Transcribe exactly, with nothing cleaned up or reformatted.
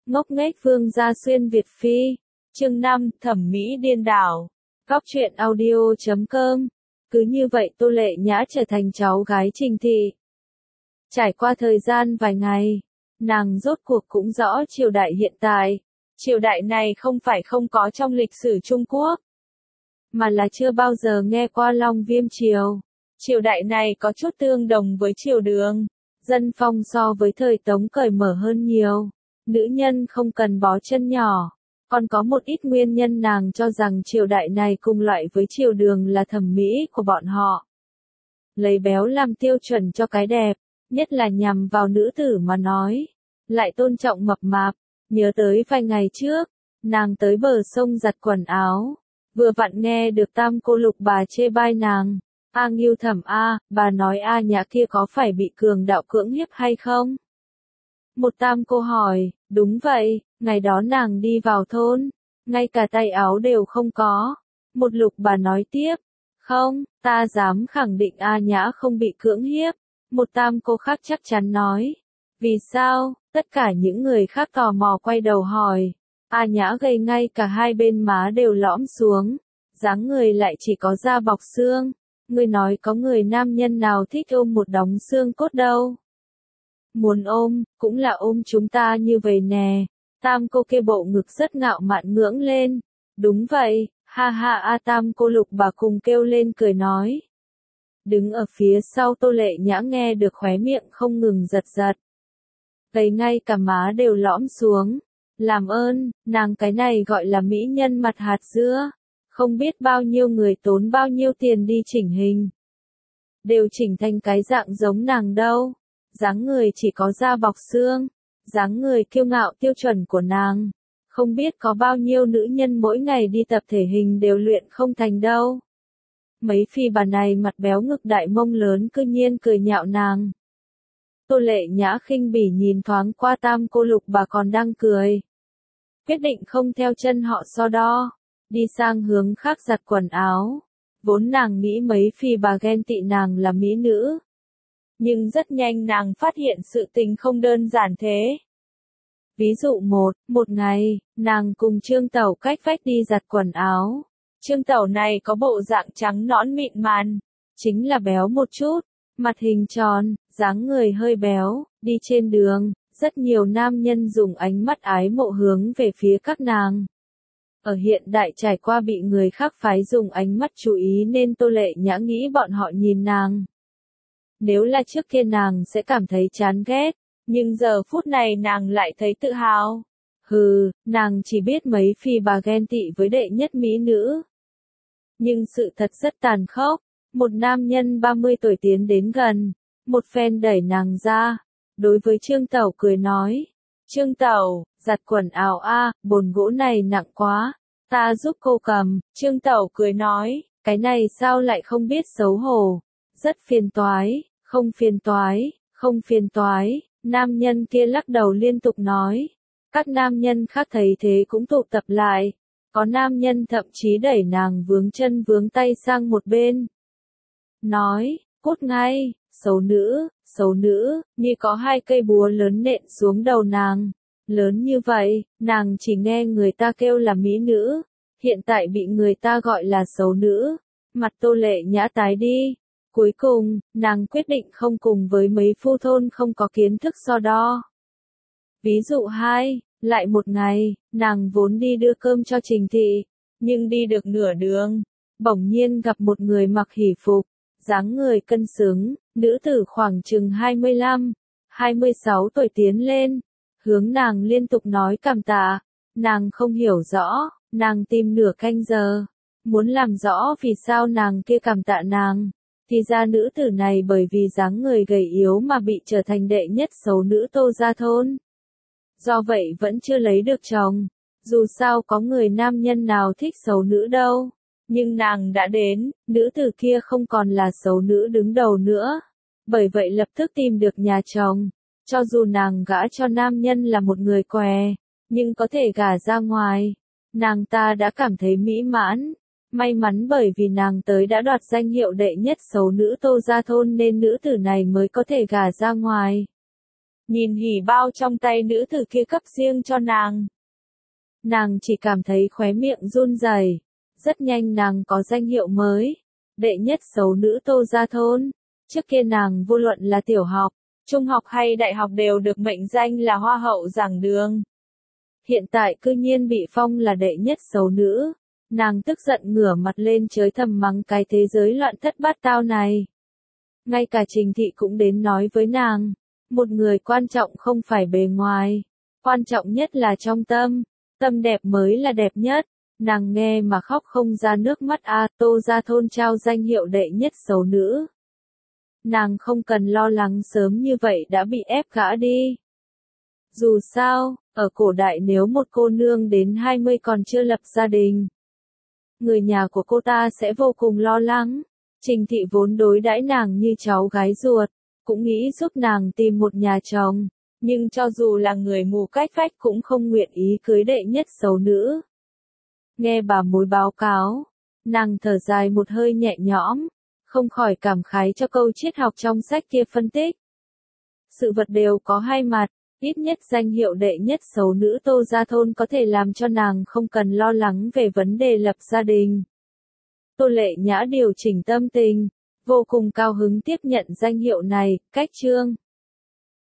Ngốc nghếch Vương Gia Xuyên Việt Phi. Chương năm, thẩm mỹ điên đảo. Góc truyện audio chấm com. Cứ như vậy Tô Lệ Nhã trở thành cháu gái Trình Thị. Trải qua thời gian vài ngày, nàng rốt cuộc cũng rõ triều đại hiện tại. Triều đại này không phải không có trong lịch sử Trung Quốc, mà là chưa bao giờ nghe qua Long Viêm Triều. Triều đại này có chút tương đồng với triều Đường. Dân phong so với thời Tống cởi mở hơn nhiều. Nữ nhân không cần bó chân nhỏ. Còn có một ít nguyên nhân nàng cho rằng triều đại này cùng loại với triều Đường là thẩm mỹ của bọn họ. Lấy béo làm tiêu chuẩn cho cái đẹp, nhất là nhằm vào nữ tử mà nói. Lại tôn trọng mập mạp. Nhớ tới vài ngày trước, nàng tới bờ sông giặt quần áo. Vừa vặn nghe được Tam cô Lục bà chê bai nàng. A Ngưu Thẩm a, bà nói A Nhã kia có phải bị cường đạo cưỡng hiếp hay không? Một Tam cô hỏi, đúng vậy, ngày đó nàng đi vào thôn, ngay cả tay áo đều không có. Một Lục bà nói tiếp, không, ta dám khẳng định A Nhã không bị cưỡng hiếp. Một Tam cô khác chắc chắn nói, vì sao? Tất cả những người khác tò mò quay đầu hỏi. A Nhã gầy ngay cả hai bên má đều lõm xuống, dáng người lại chỉ có da bọc xương. Người nói có người nam nhân nào thích ôm một đống xương cốt đâu. Muốn ôm, cũng là ôm chúng ta như vậy nè. Tam cô kia bộ ngực rất ngạo mạn ngưỡng lên. Đúng vậy, ha ha a Tam cô Lục bà cùng kêu lên cười nói. Đứng ở phía sau Tô Lệ Nhã nghe được khóe miệng không ngừng giật giật. Gầy ngay cả má đều lõm xuống. Làm ơn, nàng cái này gọi là mỹ nhân mặt hạt dưa. Không biết bao nhiêu người tốn bao nhiêu tiền đi chỉnh hình. Đều chỉnh thành cái dạng giống nàng đâu. Dáng người chỉ có da bọc xương. Dáng người kiêu ngạo tiêu chuẩn của nàng. Không biết có bao nhiêu nữ nhân mỗi ngày đi tập thể hình đều luyện không thành đâu. Mấy phi bà này mặt béo ngực đại mông lớn cư nhiên cười nhạo nàng. Tô Lệ Nhã khinh bỉ nhìn thoáng qua Tam cô Lục bà còn đang cười. Quyết định không theo chân họ so đo. Đi sang hướng khác giặt quần áo. Vốn nàng nghĩ mấy phi bà ghen tị nàng là mỹ nữ. Nhưng rất nhanh nàng phát hiện sự tình không đơn giản thế. Ví dụ một, một ngày, nàng cùng Trương Tẩu cách vách đi giặt quần áo. Trương Tẩu này có bộ dạng trắng nõn mịn màng, chính là béo một chút, mặt hình tròn, dáng người hơi béo, đi trên đường, rất nhiều nam nhân dùng ánh mắt ái mộ hướng về phía các nàng. Ở hiện đại trải qua bị người khác phái dùng ánh mắt chú ý nên Tô Lệ Nhã nghĩ bọn họ nhìn nàng. Nếu là trước kia nàng sẽ cảm thấy chán ghét, nhưng giờ phút này nàng lại thấy tự hào. Hừ, nàng chỉ biết mấy phi bà ghen tị với đệ nhất mỹ nữ. Nhưng sự thật rất tàn khốc, một nam nhân ba mươi tuổi tiến đến gần, một phen đẩy nàng ra, đối với Trương Tẩu cười nói. Trương Tẩu, giặt quần áo a, bồn gỗ này nặng quá, ta giúp cô cầm. Trương Tẩu cười nói, cái này sao lại không biết xấu hổ, rất phiền toái, không phiền toái, không phiền toái. Nam nhân kia lắc đầu liên tục nói. Các nam nhân khác thấy thế cũng tụ tập lại. Có nam nhân thậm chí đẩy nàng vướng chân vướng tay sang một bên. Nói, cút ngay, xấu nữ, xấu nữ, như có hai cây búa lớn nện xuống đầu nàng. Lớn như vậy, nàng chỉ nghe người ta kêu là mỹ nữ. Hiện tại bị người ta gọi là xấu nữ. Mặt Tô Lệ Nhã tái đi. Cuối cùng, nàng quyết định không cùng với mấy phu thôn không có kiến thức so đo. Ví dụ hai, lại một ngày, nàng vốn đi đưa cơm cho Trình Thị, nhưng đi được nửa đường, bỗng nhiên gặp một người mặc hỷ phục, dáng người cân xứng, nữ tử khoảng chừng hai mươi lăm, hai mươi sáu tuổi tiến lên, hướng nàng liên tục nói cảm tạ. Nàng không hiểu rõ, nàng tìm nửa canh giờ, muốn làm rõ vì sao nàng kia cảm tạ nàng. Thì ra nữ tử này bởi vì dáng người gầy yếu mà bị trở thành đệ nhất xấu nữ Tô gia thôn. Do vậy vẫn chưa lấy được chồng. Dù sao có người nam nhân nào thích xấu nữ đâu. Nhưng nàng đã đến, nữ tử kia không còn là xấu nữ đứng đầu nữa. Bởi vậy lập tức tìm được nhà chồng. Cho dù nàng gả cho nam nhân là một người què, nhưng có thể gả ra ngoài. Nàng ta đã cảm thấy mỹ mãn. May mắn bởi vì nàng tới đã đoạt danh hiệu đệ nhất xấu nữ Tô gia thôn nên nữ tử này mới có thể gả ra ngoài. nhìn hỉ bao trong tay nữ tử kia cấp riêng cho nàng. Nàng chỉ cảm thấy khóe miệng run rẩy. Rất nhanh nàng có danh hiệu mới, đệ nhất xấu nữ Tô Gia Thôn. Trước kia nàng vô luận là tiểu học, trung học hay đại học đều được mệnh danh là hoa hậu giảng đường. Hiện tại cư nhiên bị phong là đệ nhất xấu nữ, nàng tức giận ngửa mặt lên chới thầm mắng cái thế giới loạn thất bát tao này. Ngay cả Trình Thị cũng đến nói với nàng, một người quan trọng không phải bề ngoài, quan trọng nhất là trong tâm, tâm đẹp mới là đẹp nhất. Nàng nghe mà khóc không ra nước mắt a. Tô Gia Thôn trao danh hiệu đệ nhất xấu nữ. Nàng không cần lo lắng sớm như vậy đã bị ép gả đi. Dù sao, ở cổ đại nếu một cô nương đến hai mươi còn chưa lập gia đình, người nhà của cô ta sẽ vô cùng lo lắng. Trình Thị vốn đối đãi nàng như cháu gái ruột, cũng nghĩ giúp nàng tìm một nhà chồng, nhưng cho dù là người mù cách phách cũng không nguyện ý cưới đệ nhất xấu nữ. Nghe bà mối báo cáo, nàng thở dài một hơi nhẹ nhõm, không khỏi cảm khái cho câu triết học trong sách kia phân tích. Sự vật đều có hai mặt, ít nhất danh hiệu đệ nhất xấu nữ Tô Gia Thôn có thể làm cho nàng không cần lo lắng về vấn đề lập gia đình. Tô Lệ Nhã điều chỉnh tâm tình, vô cùng cao hứng tiếp nhận danh hiệu này, cách chương.